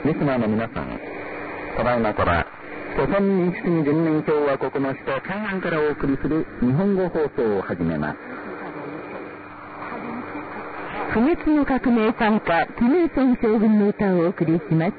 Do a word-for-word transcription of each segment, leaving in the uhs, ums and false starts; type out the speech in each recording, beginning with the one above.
リスナーの皆さん、ただいまから朝鮮民主主義人民共和国の首都平壌からお送りする日本語放送を始めます。 不滅の革命参加キム・イルソン将軍の歌をお送りします。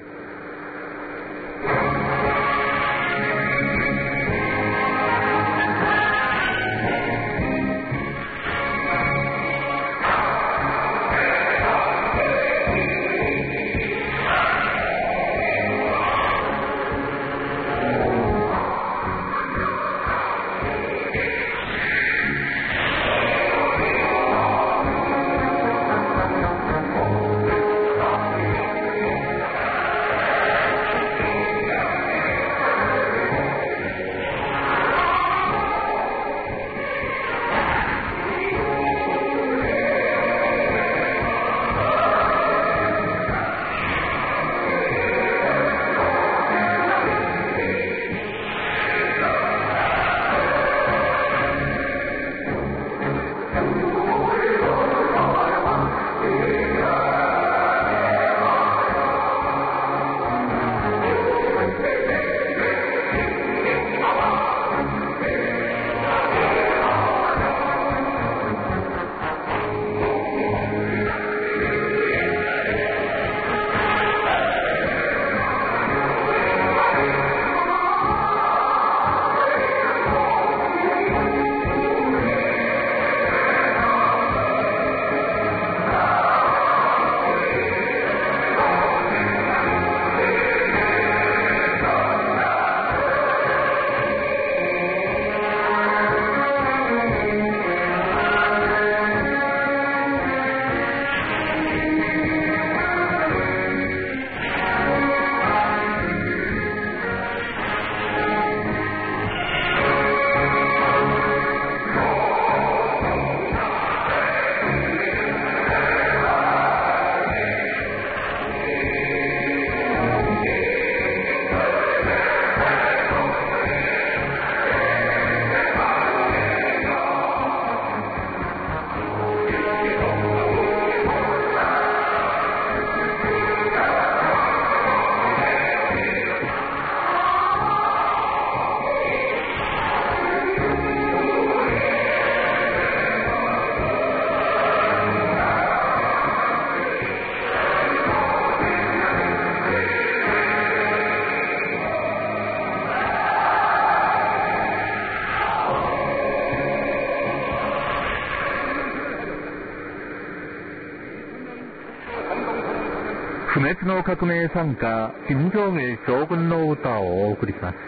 不滅の革命参加金正日将軍の歌をお送りします。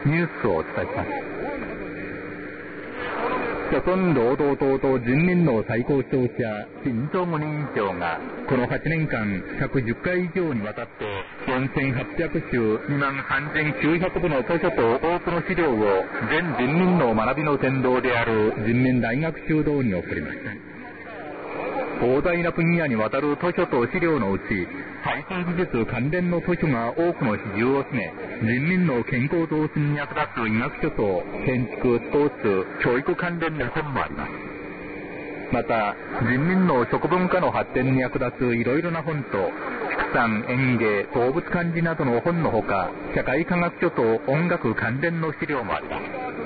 ニュースをお伝えします。朝鮮労働党と人民の最高指導者金正恩委員長がこのはちねんかんひゃくじゅっかい以上にわたってよんせんはっぴゃくしゅにまんさんぜんきゅうひゃくぶの図書と多くの資料を全人民の学びの先導である人民大学修道に送りました。膨大な分野にわたる図書と資料のうち最新技術関連の図書が多くの比重を占め、人民の健康増進に役立つ医学書と建築、スポーツ、教育関連の本もあります。また人民の食文化の発展に役立ついろいろな本と畜産、園芸、動物漢字などの本のほか、社会科学書と音楽関連の資料もあります。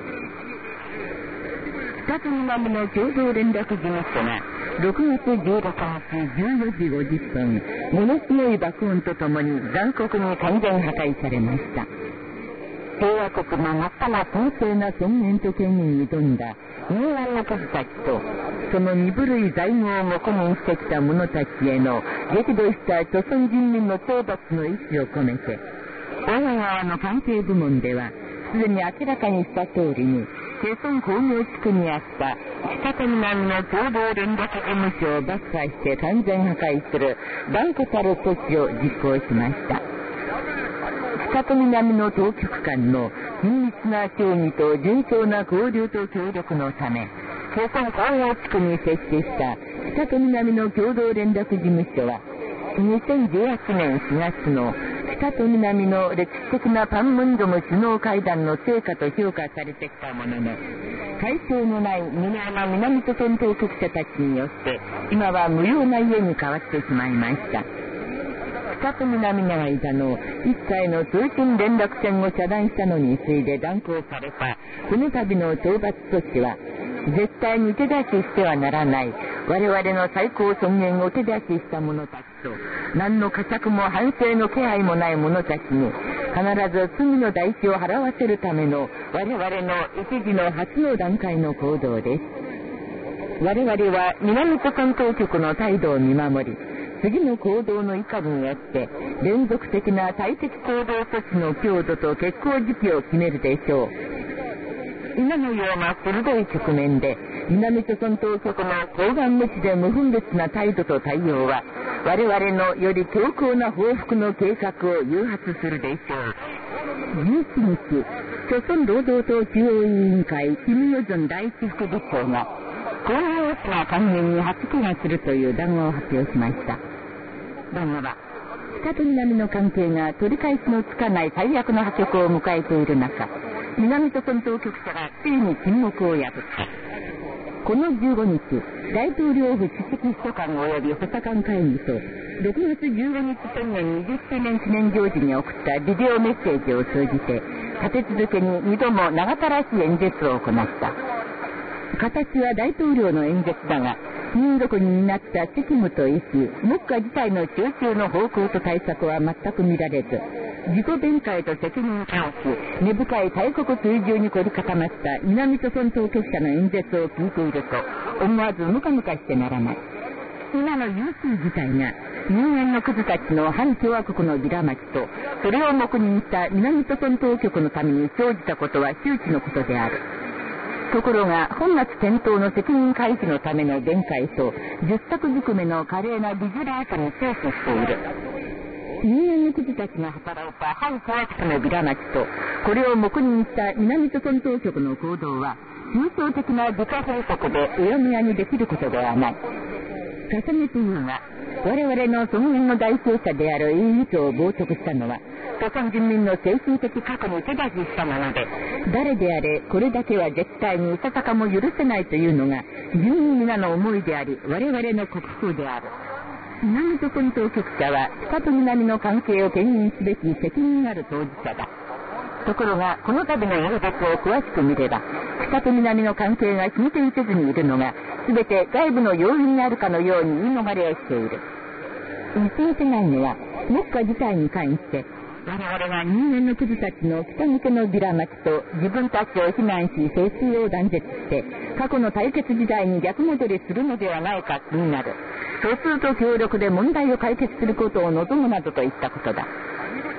北と南の共同連絡事務所がろくがつじゅうろくにちじゅうよじごじゅっぷん、ものすごい爆音とともに残酷に完全破壊されました。平和国の最も公正な尊厳と権威に挑んだ平和の数たちと、その鈍い罪業を黙認してきた者たちへの激怒した朝鮮人民の懲罰の意志を込めて、我が側の関係部門ではすでに明らかにした通りに、ケソン工業地区にあった北と南の共同連絡事務所を爆破して完全破壊する断固たる措置を実行しました。北と南の当局間の緊密な協議と順調な交流と協力のため、ケソン工業地区に設置した北と南の共同連絡事務所はにせんじゅうはちねんしがつの北と南の歴史的なパンムンジョム首脳会談の成果と評価されてきたものの、対象のないミナーな南朝鮮当局者たちによって今は無用な家に変わってしまいました。北と南の間の一切の通信連絡線を遮断したのに次いで断行されたこの度の懲罰措置は、絶対に手出ししてはならない我々の最高尊厳を手出しした者たちと、何の呵責も反省の気配もない者たちに必ず罪の代償を払わせるための我々の一時の初の段階の行動です。我々は南朝鮮当局の態度を見守り、次の行動の以下によって連続的な対敵行動措置の強度と決行時期を決めるでしょう。今のような鋭い局面で南朝鮮当局の厚顔無知で無分別な態度と対応は、我々のより強硬な報復の計画を誘発するでしょう。じゅういちにち、朝鮮労働党中央委員会金与正第一副議長がこういう大きな還元に発揮がするという談話を発表しました。談話は北と南の関係が取り返しのつかない最悪の破局を迎えている中、南朝鮮当局者がついに沈黙を破った。このじゅうごにち、大統領府首席秘書官及び補佐官会議とろくがつじゅうごにち宣言にじゅっしゅうねん記念行事に送ったビデオメッセージを通じて、立て続けににども長たらしい演説を行った。形は大統領の演説だが、民族に担った責務と意思、目下事態の集中の方向と対策は全く見られず、自己弁解と責任感し、根深い大国追従に凝り固まった南朝鮮当局者の演説を聞いていると、思わずムカムカしてならない。今の優秀事態が人間のクズたちの反共和国のビラまきと、それを黙認した南朝鮮当局のために生じたことは周知のことである。ところが本末転倒の責任回避のための弁解と十作ずくめの華麗なビジュラートに精査している。人間のクズたちが働いた反科学者のビラまきと、これを黙認した南朝鮮当局の行動は抽象的な自家閉塞でうやむやにできることではない。重ねて言うが、我々の尊厳の代表者である委員長を冒涜したのは、朝鮮人民の精神的過去に手出ししたもので、誰であれこれだけは絶対にいささかも許せないというのが住民皆の思いであり、我々の国風である。南朝鮮当局者は北と南の関係を牽引すべき責任ある当事者だ。ところがこの度の演説を詳しく見れば、北と南の関係が引いていけずにいるのが全て外部の要因にあるかのように言い逃れをしている。見通せないのは目下事態に関して我々が人間のクズたちの北向けのビラまきと自分たちを非難し静水を断絶して過去の対決時代に逆戻りするのではないか気になる。少数と協力で問題を解決することを望むなどといったことだ。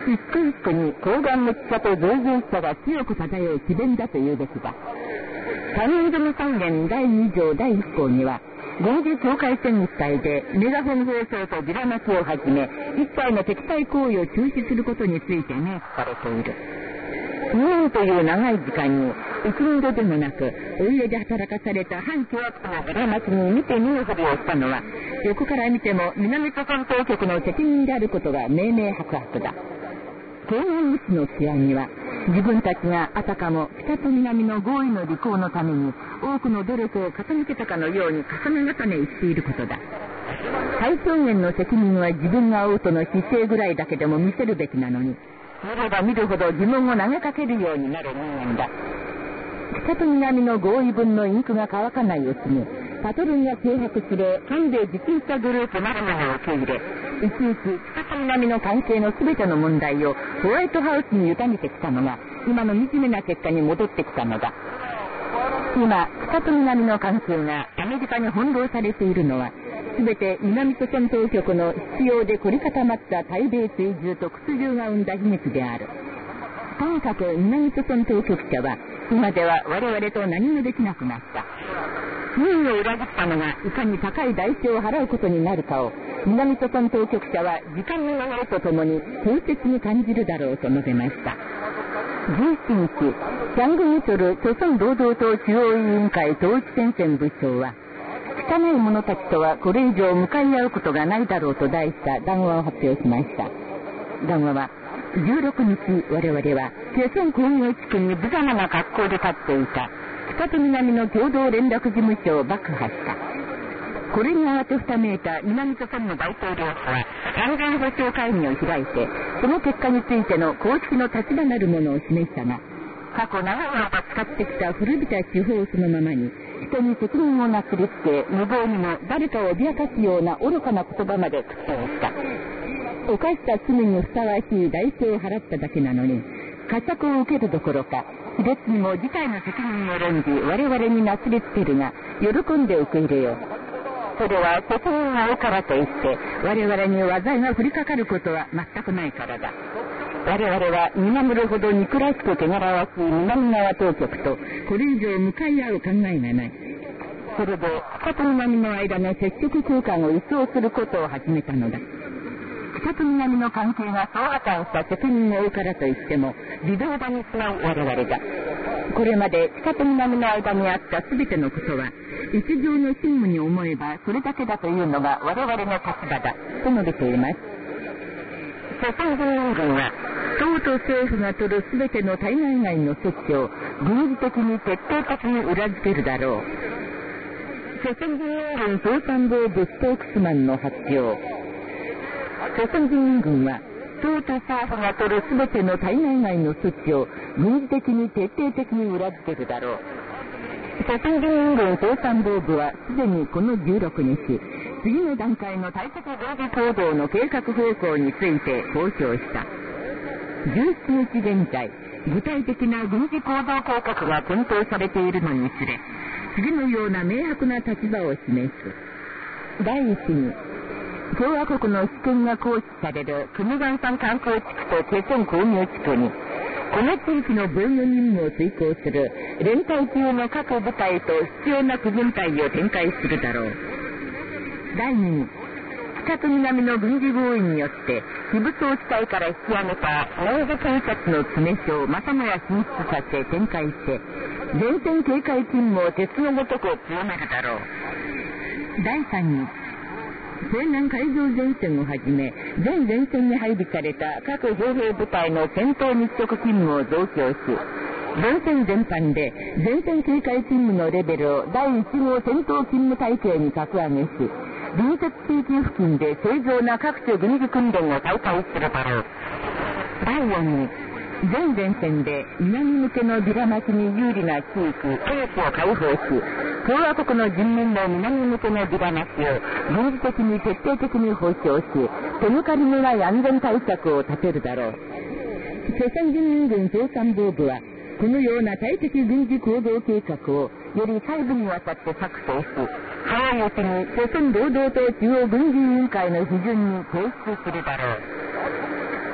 一区一区に高顔無知さと増上さが強く漂う詭弁だというべきだ。上泉三元だいに条だいいっ項には、軍事境界線一帯でメガホン放送とビラマキをはじめ、一切の敵対行為を中止することについて明記されている。にねんという長い時間に、一二度でもなく、お家で働かされた反巨悪のビラマキに見て見ぬふりをしたのは、横から見ても南朝鮮当局の責任であることが明々白々だ。東南無視の起案には、自分たちがあたかも北と南の合意の履行のために多くの努力を傾けたかのように重ね重ね言っていることだ。最小限の責任は自分が負うとの姿勢ぐらいだけでも見せるべきなのに、見れば見るほど疑問を投げかけるようになる人間だ。北と南の合意分のインクが乾かないうちに、パトルンが契約する韓米自治したグループなるものを受け入れ、いちいち北と南の関係の全ての問題をホワイトハウスに委ねてきたのが、今の惨めな結果に戻ってきたのだ。今、北と南の関係がアメリカに翻弄されているのは、全て南朝鮮当局の必要で凝り固まった対米追従と屈辱が生んだ悲劇である。とにかく南朝鮮当局者は、今では我々と何もできなくなった。民意を裏切ったのがいかに高い代償を払うことになるかを、南朝鮮当局者は時間の流れとともに痛切に感じるだろうと述べました。じゅうしちにち、チャングニチョル朝鮮労働党中央委員会統一戦線部長は、汚い者たちとはこれ以上向かい合うことがないだろうと題した談話を発表しました。談話は、じゅうろくにち我々は朝鮮工業地区に無様な格好で立っていた北と南の共同連絡事務所を爆破した。これに慌てふためいた南朝鮮の大統領府は安全保障会議を開いて、その結果についての公式の立場なるものを示したが、過去長い間使ってきた古びた手法そのままに、人に責任をなすりつけ、無謀にも誰かを脅かすような愚かな言葉まで口をした。犯した罪にふさわしい代償を払っただけなのに、呵責を受けるどころか、卑劣にも事態の責任を論じ我々になすりつけるが、喜んで受け入れよう。それは責任が負うからといって、我々に災いが降りかかることは全くないからだ。我々は見守るほど憎らしく汚らわしい南側当局と、これ以上向かい合う考えがない。それで、北と南の間の接触空間を一掃することを始めたのだ。北と南の関係が総破綻した責任を負うからといっても、微動だにしない我々だ。これまで北と南の間にあった全てのことは、一条の真務に思えばそれだけだというのが我々の立場だ、と述べています。朝鮮人民軍は、党と政府が取る全ての対外外の措置を軍事的に徹底的に裏付けるだろう。朝鮮人民軍総参謀部スポークスマンの発表。朝鮮人民軍は、党と政府が取る全ての対外外の措置を軍事的に徹底的に裏付けるだろう。朝鮮人民軍総参謀部はすでにこのじゅうろくにち、次の段階の対策軍事行動の計画方向について公表した。じゅうしちにち現在、具体的な軍事行動計画が検討されているのにつれ、次のような明白な立場を示す。第一に、共和国の主権が行使されるクムガン山観光地区とチェチョン工業地区に、この地域の防御任務を遂行する連隊級の各部隊と必要な軍隊を展開するだろう。第二に、北と南の軍事合意によって非武装地帯から引き上げた内部警察の詰所をまたもや進出させ展開して前線警戒勤務を鉄のごとく強めるだろう。第三に、西南海上前線をはじめ全前線に配備された各傭兵部隊の戦闘密着勤務を増強し、前線全般で前線警戒勤務のレベルをだいいち号戦闘勤務体系に格上げし、隣接地域付近で正常な各種軍事訓練を再開するだろう。だいよんに、全前線で南向けのビラ巻きに有利な地域、兵士を解放し、共和国の人民の南向けのビラ巻きを軍事的に徹底的に保障し、手抜かりのない安全対策を立てるだろう。朝鮮人民軍総参謀部は、このような対敵軍事行動計画をより細部にわたって作成し、早いうちに朝鮮労働党中央軍事委員会の批准に提出するだろう。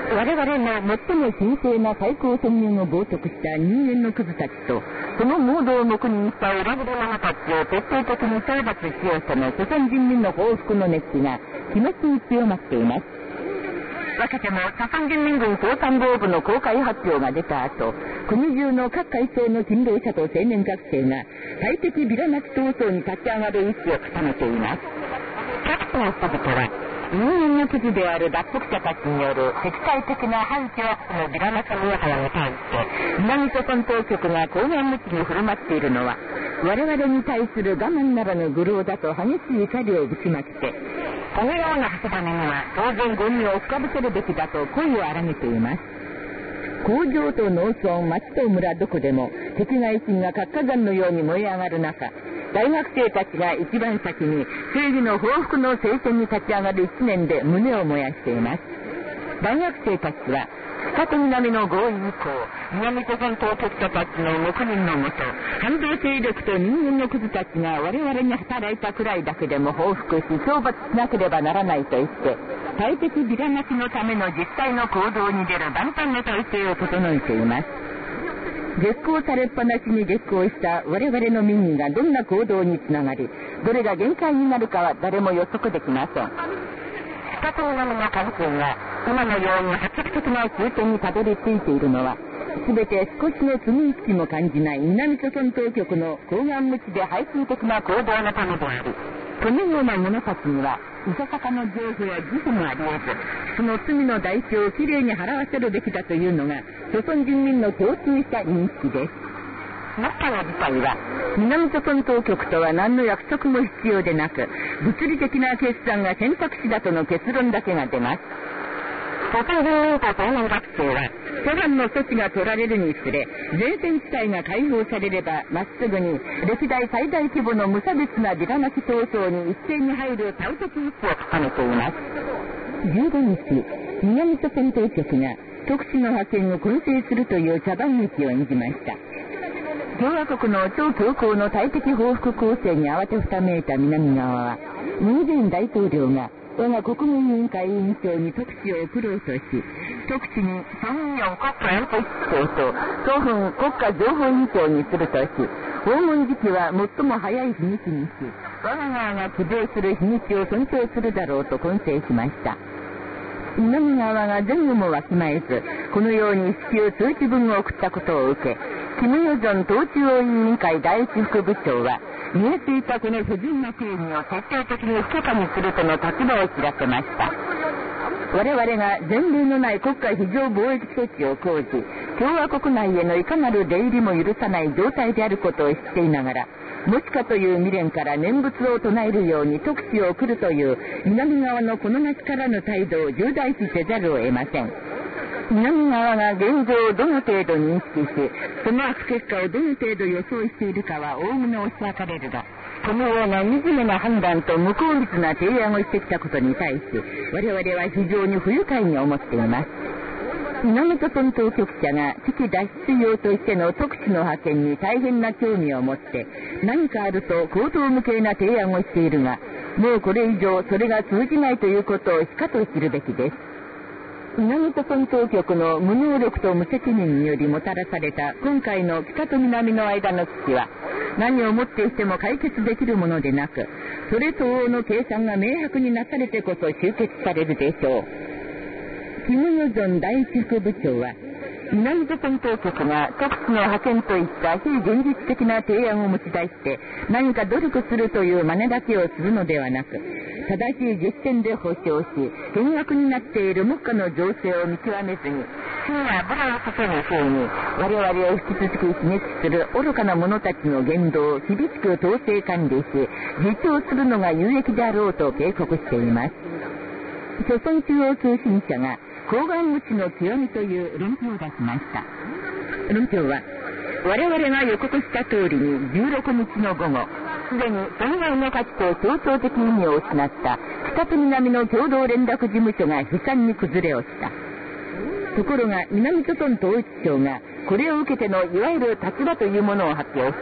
我々が最も神聖な最高尊厳を冒涜した人間のクズたちと、そのモードを黙認した裏切り者たちを徹底的に討伐しようとの朝鮮人民の報復の熱気が日増しに強まっています。若手も朝鮮人民軍総参謀部の公開発表が出た後、国中の各階層の勤労者と青年学生が大敵ビラなき闘争に立ち上がる意志を固めています。各地の人々は人間のクズである脱北者たちによる敵対的な反キラップのビラなきモヤハヤに対して南朝鮮当局が厚顔無知に振る舞っているのは、我々に対する我慢ならぬ愚弄だと激しい怒りをぶちまけて、このような橋種には当然ゴミを深ぶせるべきだと声を荒げています。工場と農村、町と村どこでも敵外心が活火山のように燃え上がる中、大学生たちが一番先に正義の報復の聖戦に立ち上がる一年で胸を燃やしています。大学生たちは北と南の合意以降、南朝鮮当局者たちの黙認のもと、反動勢力と人間のクズたちが我々に働いたくらいだけでも報復し懲罰しなければならないと言って、大敵ビラなしのための実際の行動に出る万端の体制を整えています。絶行されっぱなしに絶行した我々の民意がどんな行動につながり、どれが限界になるかは誰も予測できません。北と南の関係が今のように破局的な終点にたどり着いているのは、すべて少しの罪意識も感じない南朝鮮当局の厚顔無知で排水的な行動のためであり、そのような者たちにはいささかの情報や自負もあり得ず、その罪の代償をきれいに払わせるべきだというのが朝鮮人民の共通した認識です。目下の事態は南朝鮮当局とは何の約束も必要でなく、物理的な決断が選択肢だとの結論だけが出ます。朝鮮人民と青年学生は諸般の措置が取られるにつれ、前線地帯が解放されればまっすぐに歴代最大規模の無差別なビラなき闘争に一斉に入る大敵意志を固めています。じゅうごにち、南朝鮮当局が特使の派遣を燻製するという茶番劇を演じました。共和国の超強硬の大敵報復攻勢に慌てふためいた南側は、ムン・ジェイン大統領が我が国民委員会委員長に特使を送ろうとし、特使にソン・ミヨン国家安保室長とソフン国家情報委員長にするとし、訪問時期は最も早い日にちにし、我が側が希望する日にちを尊重するだろうと懇請しました。南側が前後もわきまえず、このように至急通知文を送ったことを受け、キム・ヨジョン党中央委員会第一副部長は、見えていたこの不純な定義を徹底的に不許可にするとの立場を知らせました。我々が前例のない国家非常防疫措置を講じ、共和国内へのいかなる出入りも許さない状態であることを知っていながら、もしかという未練から念仏を唱えるように特使を送るという南側のこの夏からの態度を重大視せざるを得ません。南側が現状をどの程度認識し、その悪結果をどの程度予想しているかはおおむね推し量れるが、このような惨めな判断と無効率な提案をしてきたことに対し、我々は非常に不愉快に思っています。南朝鮮当局者が危機脱出用としての特使の派遣に大変な興味を持って、何かあると口頭無形な提案をしているが、もうこれ以上それが通じないということをしかと知るべきです。南朝鮮当局の無能力と無責任によりもたらされた今回の北と南の間の危機は、何をもってしても解決できるものでなく、それ相応の計算が明白になされてこそ終結されるでしょう。キム・ヨジョン第一副部長は、南朝鮮当局が特使の派遣といった非現実的な提案を持ち出して何か努力するという真似だけをするのではなく、正しい実践で保証し、険悪になっている目下の情勢を見極めずに、真や無礼をさせぬ風に、我々を引き続き刺激する愚かな者たちの言動を厳しく統制管理し、自重するのが有益であろうと警告しています。朝鮮中央通信社が、厚顔無知の極みという論評を出しました。論評は、我々が予告した通りにじゅうろくにちの午後、すでに損害の価値と象徴的意味を失った北と南の共同連絡事務所が悲惨に崩れ落ちた。ところが南朝鮮統一省がこれを受けてのいわゆる立場というものを発表して、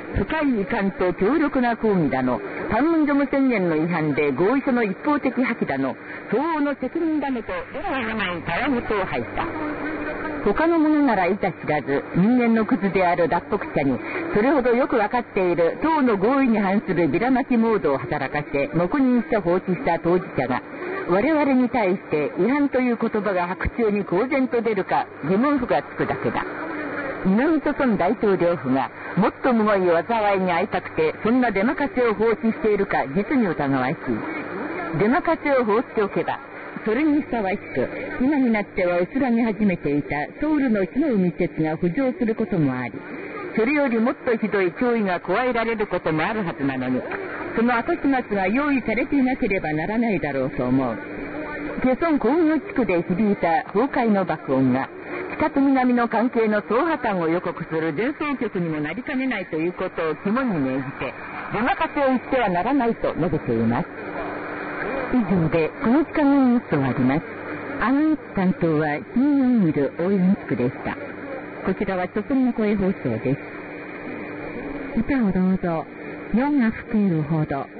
深い遺憾と強力な抗議だの、パンムンジョム宣言の違反で合意書の一方的破棄だの、相応の責任だのと、どれがないたわごとを吐いた。他の者ならいざ知らず、人間のクズである脱北者に、それほどよくわかっている党の合意に反するビラまきモードを働かせ、黙認して放置した当事者が、我々に対して違反という言葉が白昼に公然と出るか疑問符がつくだけだ。今見とそん大統領府がもっとむごい災いに会いたくてそんなデマカセを放置しているか実に疑わしい。デマカセを放っておけばそれにふさわしく今になっては薄らぎ始めていたソウルの火の海説が浮上することもあり、それよりもっとひどい脅威が加えられることもあるはずなのに、その後始末が用意されていなければならないだろうと思う。ケソン工業地区で響いた崩壊の爆音が北と南の関係の総破綻を予告する前奏曲にもなりかねないということを肝に銘じて、デマカセを言ってはならないと述べています。以上でこの時間のニュースを終わります。アナウンス担当は金曜日ル応援地区でした。こちらは朝鮮の声放送です。歌をどうぞ。夜が更けるほど。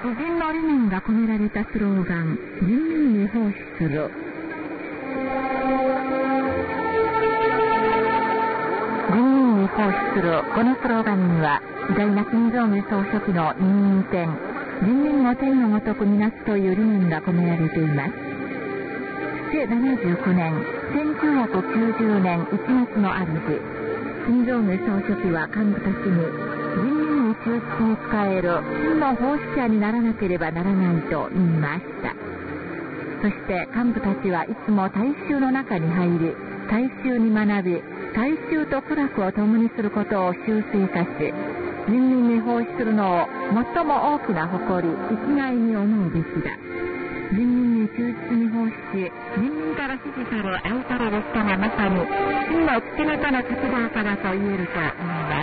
偉人の理念が込められたスローガン、人民に奉仕する。人民に奉仕するこのスローガンには、偉大な金正義総書記の人民天、人民の天のごとくみなすという理念が込められています。せななじゅうきゅうねん、せんきゅうひゃくきゅうじゅうねんいちがつのある日、金正義総書記は幹部たちに、人民に忠実に仕える真の奉仕者にならなければならないと言いました。そして幹部たちはいつも大衆の中に入り、大衆に学び、大衆と苦楽を共にすることを習性化し、人民に奉仕するのを最も大きな誇り、生きがいに思うべきだ。人民に忠実に奉仕し、人民から支持され愛される人がまさに真の父方の活動家だと言えると思います。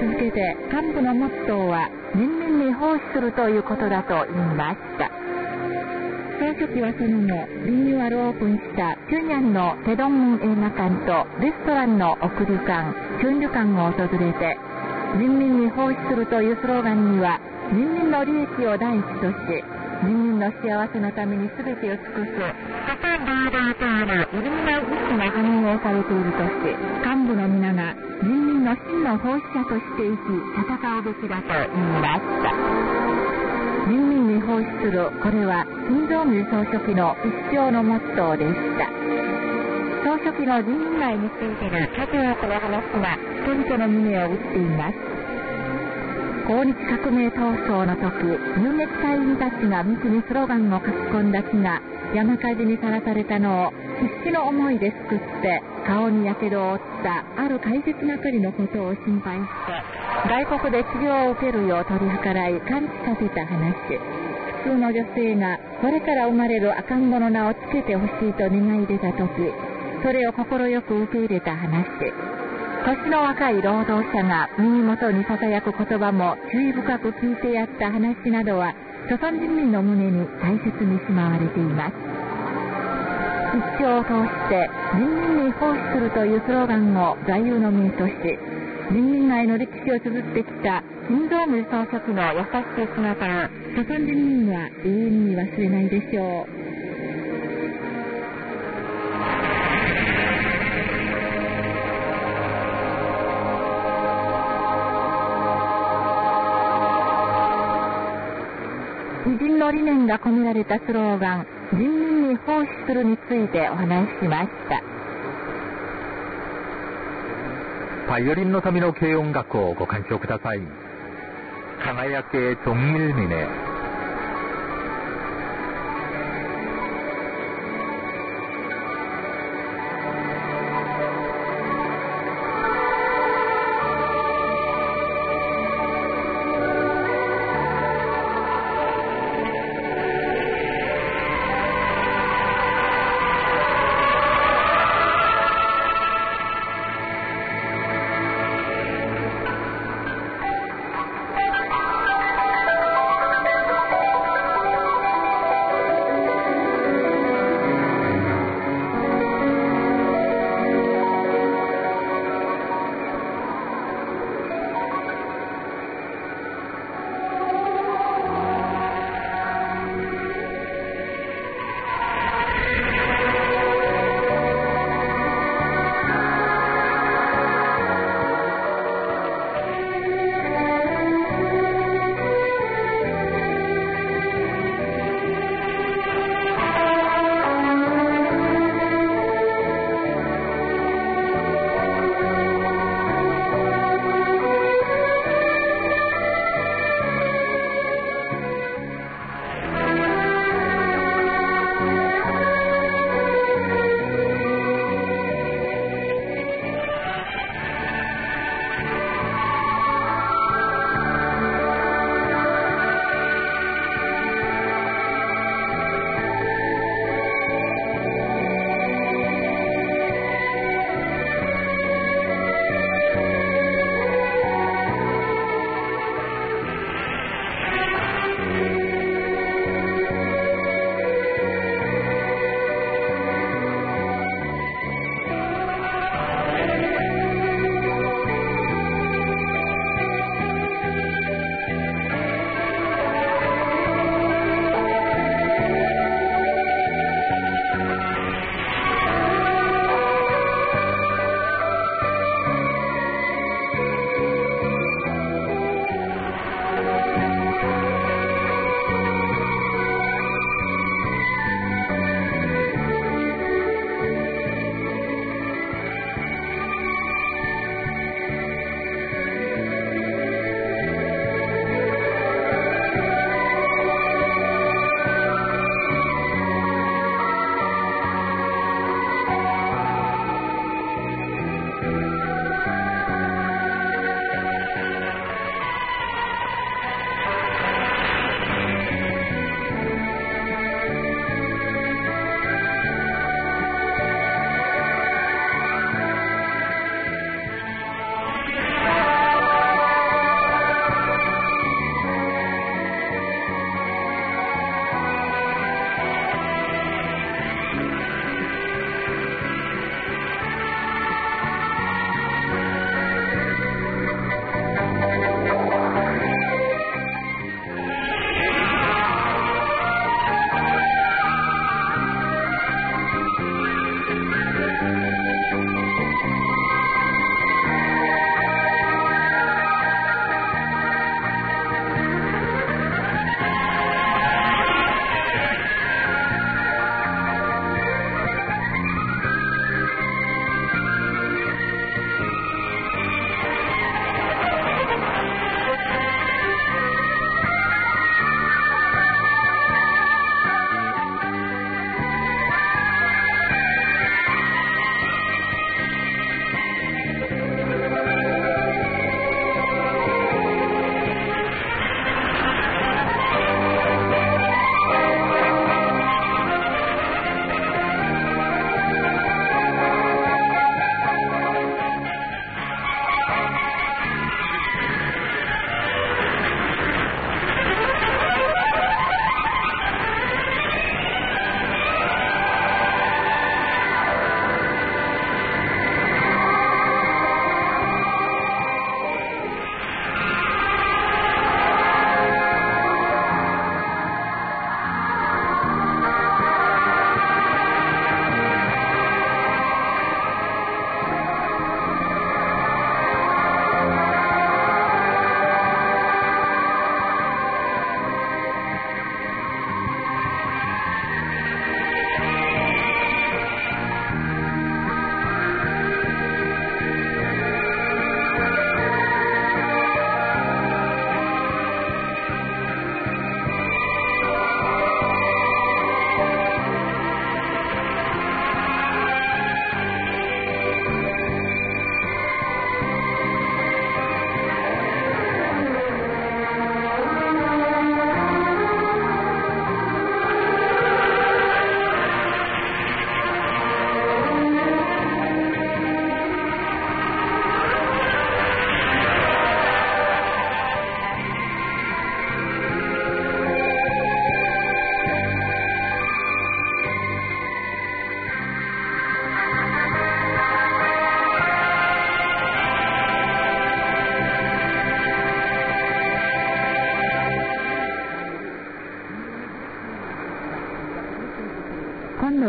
続けて幹部のモットーは人民に奉仕するということだと言いました。総書記はその後、リニューアルオープンした平壌のテドン映画館とレストランの送り館、チュンリュ館を訪れて、人民に奉仕するというスローガンには、人民の利益を第一とし、人民の幸せのために全てを尽くす、世界平等という揺るぎない意志が反映されているとし、幹部の皆が人民の真の奉仕者として生き、戦うべきだと言いました。人民に奉仕する、これは金正義総書記の一生のモットーでした。総書記の人民愛についての数多くの話が人々の胸を打っています。抗日革命闘争の時、遊撃隊員たちが幹にスローガンを書き込んだ木が山火事にさらされたのを必死の思いで救って顔にやけどを負ったある大切な狩りのことを心配して外国で治療を受けるよう取り計らい完治させた話。普通の女性がこれから生まれる赤ん坊の名をつけてほしいと願い出た時、それを快く受け入れた話。年の若い労働者が耳元にささやく言葉も注意深く聞いてやった話などは、朝鮮人民の胸に大切にしまわれています。一生を通して人民に奉仕するというスローガンを座右の銘とし、人民愛の歴史を綴ってきた金正義総書記の優しい姿を朝鮮人民は永遠に忘れないでしょう。偉人の理念が込められたスローガン、人民に奉仕するについてお話ししました。 バイオリンのための軽音楽をご鑑賞ください。輝け종일민의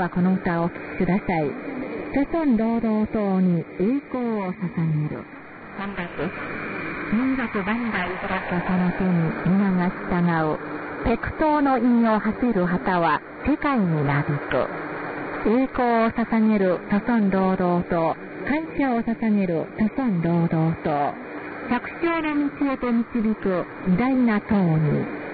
はこの歌をお聴きください。朝鮮労働党に栄光を捧げる。さんばく民族万代開くその手に皆が従う。北東の印を走る旗は世界になびく。栄光を捧げる朝鮮労働党、感謝を捧げる朝鮮労働党、百姓の道へと導く偉大な党に。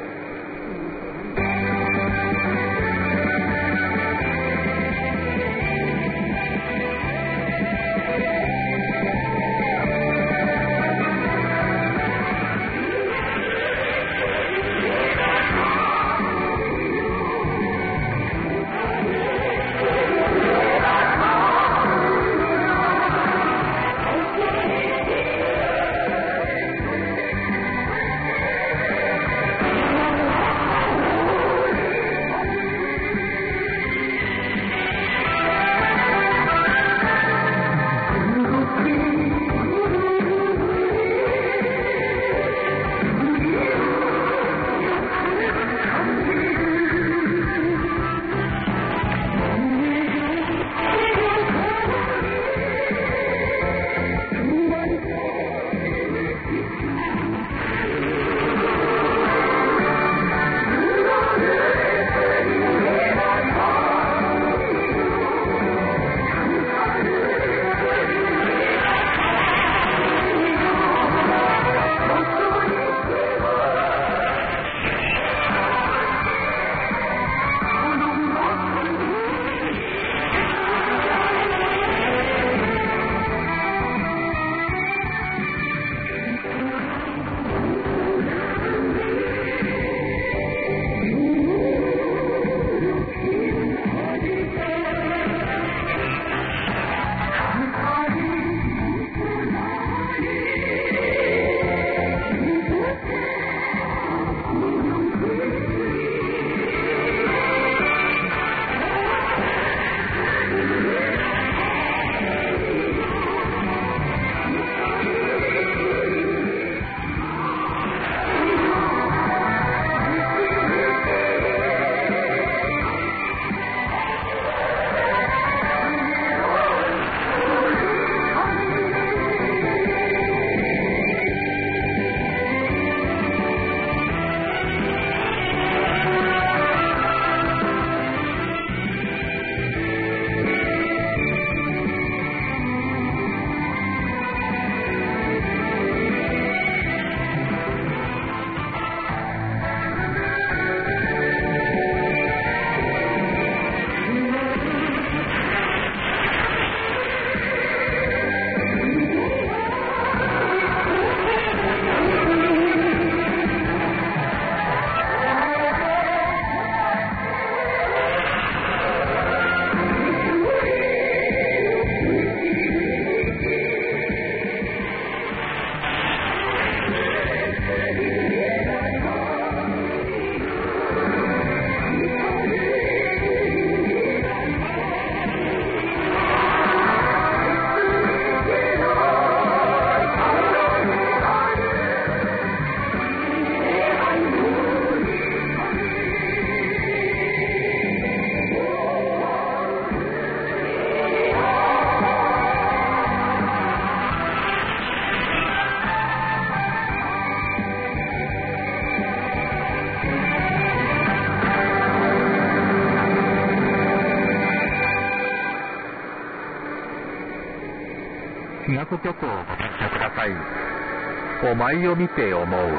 私楽曲をご聴取ください。お前を見て思う。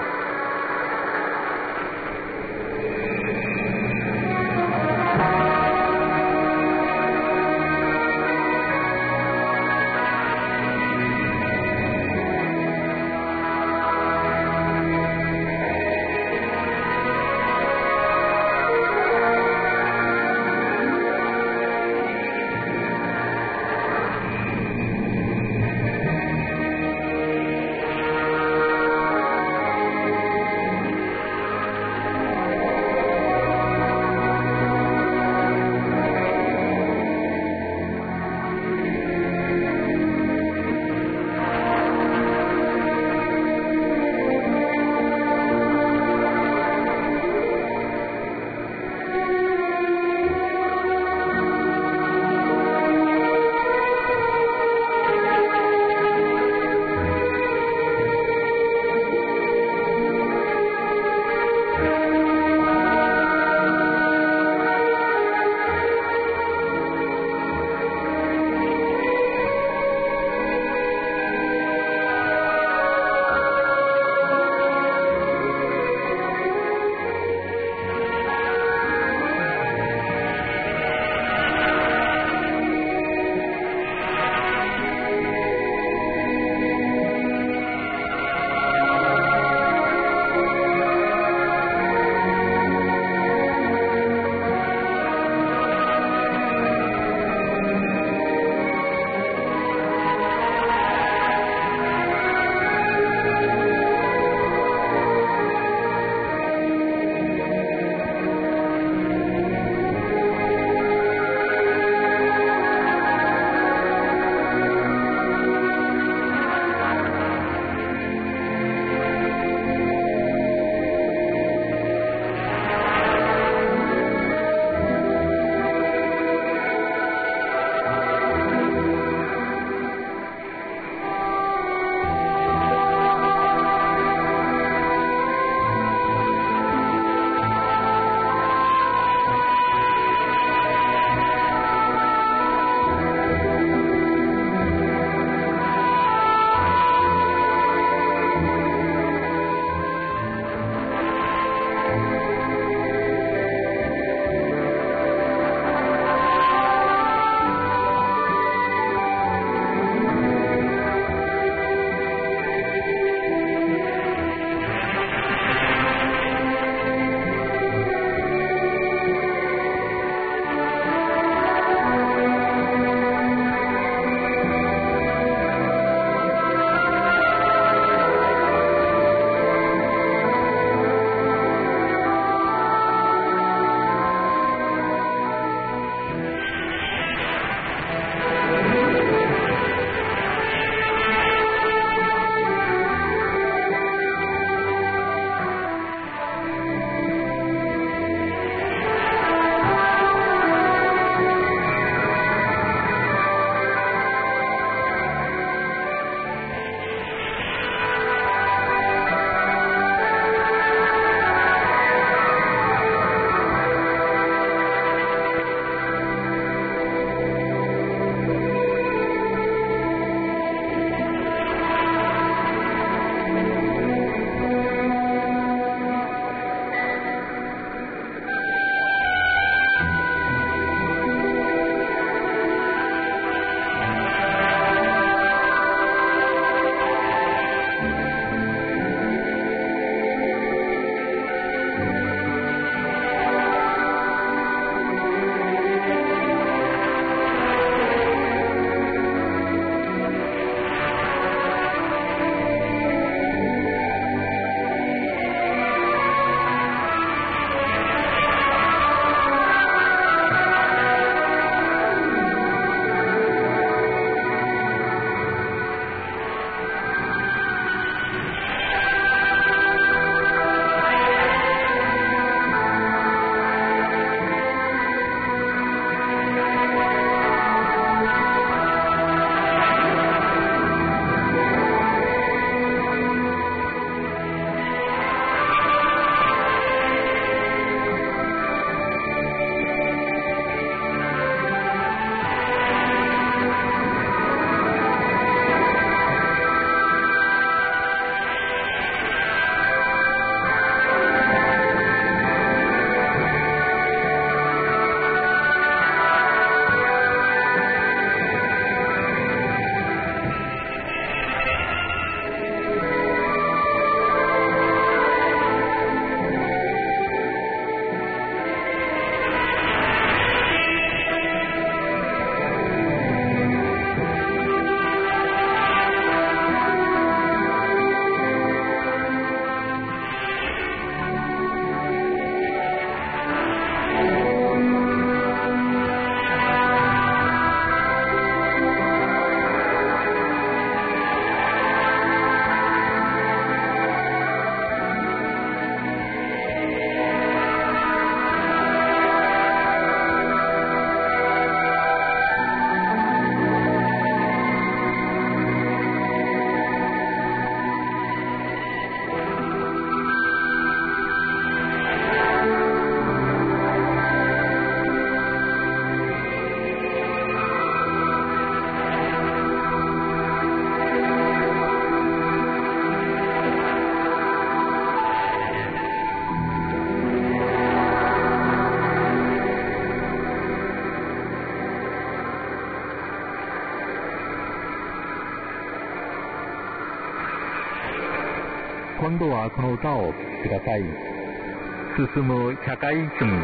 今度はこの歌をお聴きください。進む社会主義。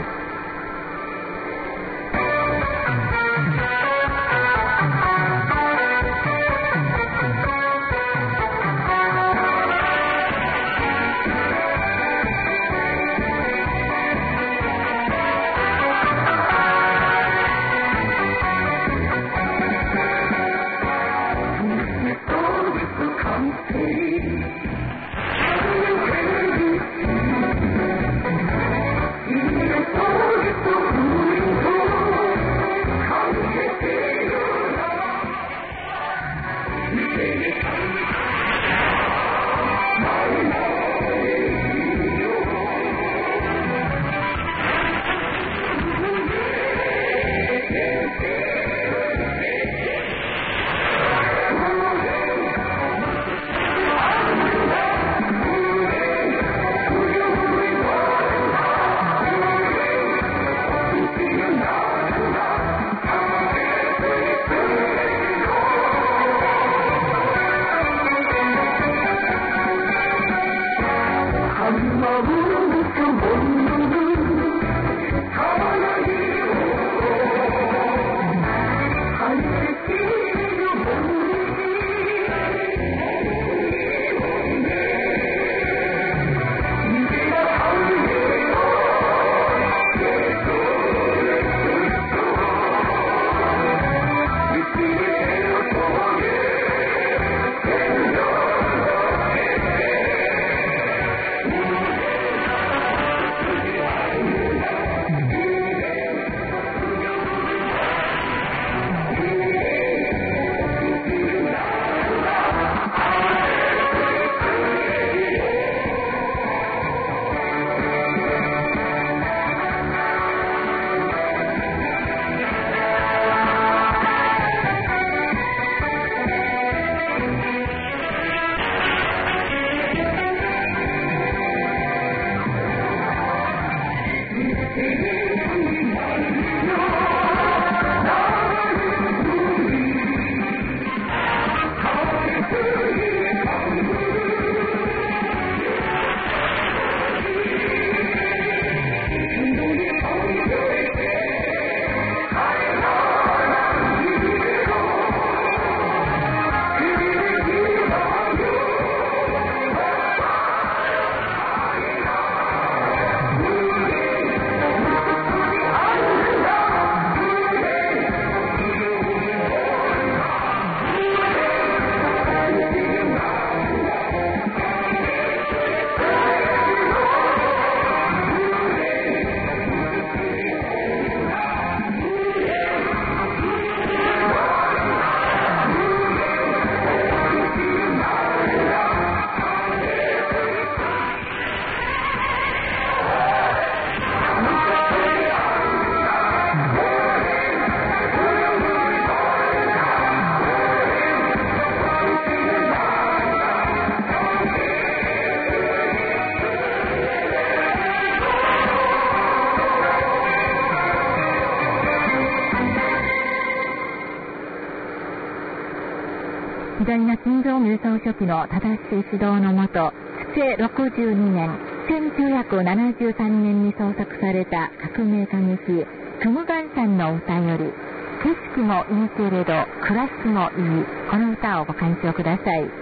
偉大な金正義総書記の正しい指導のもと、つせろくじゅうにねん、せんきゅうひゃくななじゅうさんねんに創作された革命歌劇、クムガンさんの歌より、景色もいいけれど暮らしもいい、この歌をご鑑賞ください。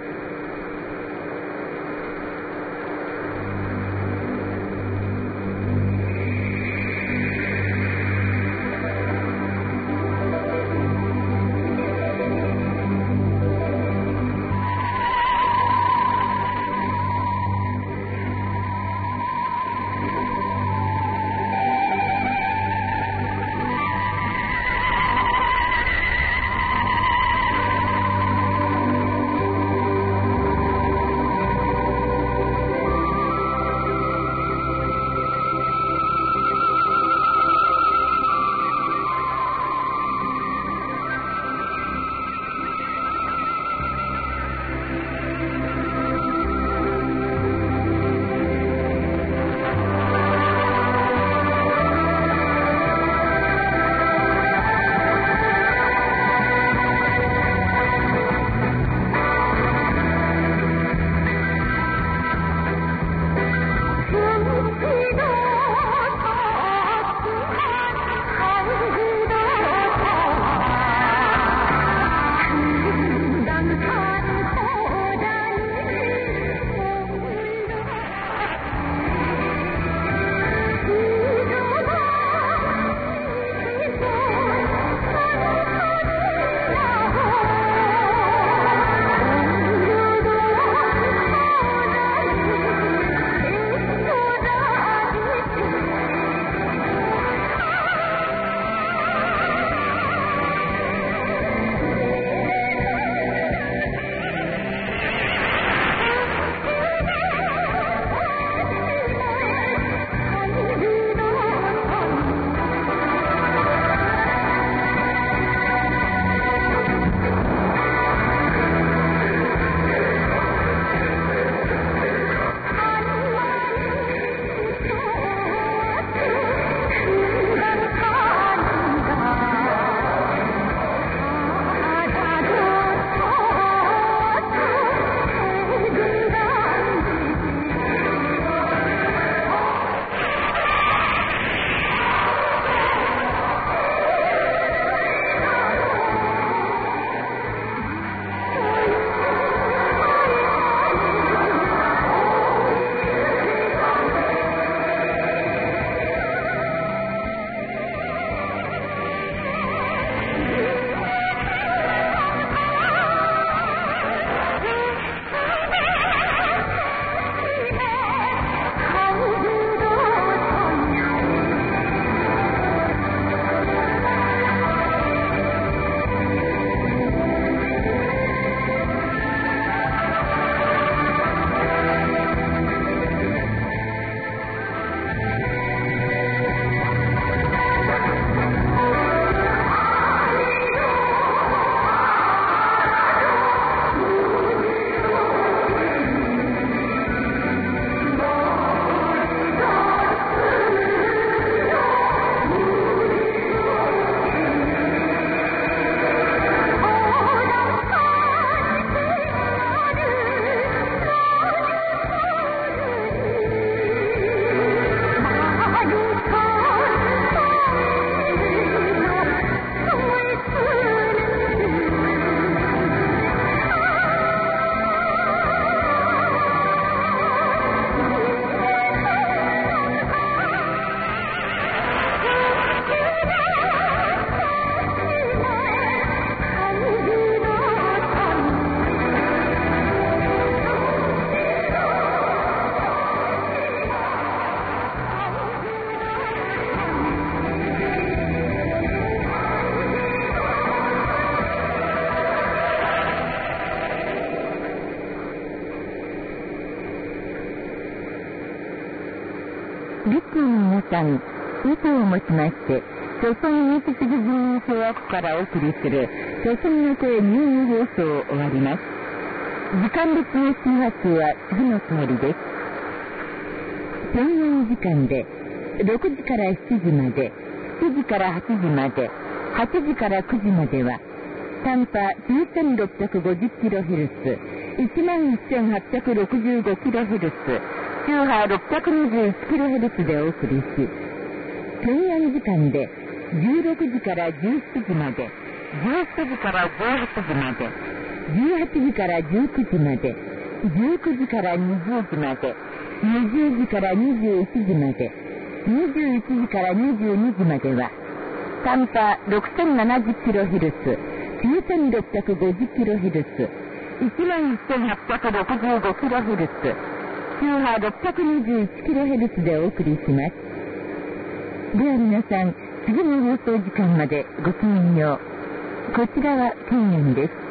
リップの皆さん、歌をもちまして、朝鮮民主主義人民共和国からお送りする、朝鮮の声ニュー放送を終わります。時間別の周波数は次の通りです。平壌時間で、ろくじからしちじまで、しちじからはちじまで、はちじからくじまでは、短波 きゅうせんろっぴゃくごじゅっキロヘルツ、いちまんせんはっぴゃくろくじゅうごキロヘルツ、周波 ろっぴゃくにじゅういちキロヘルツでお送りし、平壌時間でじゅうろくじからじゅうしちじまで、じゅうしちじからじゅうはちじまで、じゅうはちじからじゅうくじまで、じゅうくじからにじゅうじまで、にじゅうじからにじゅういちじまで、にじゅういちじからにじゅうにじまでは、短波 ろくせんななじゅうキロヘルツ、きゅうせんろっぴゃくごじゅうキロヘルツ、いちまんせんはっぴゃくろくじゅうごキロヘルツ、周波 ろっぴゃくにじゅういちキロヘルツでお送りします。では皆さん、次の放送時間までごきげんよう。こちらは天元です。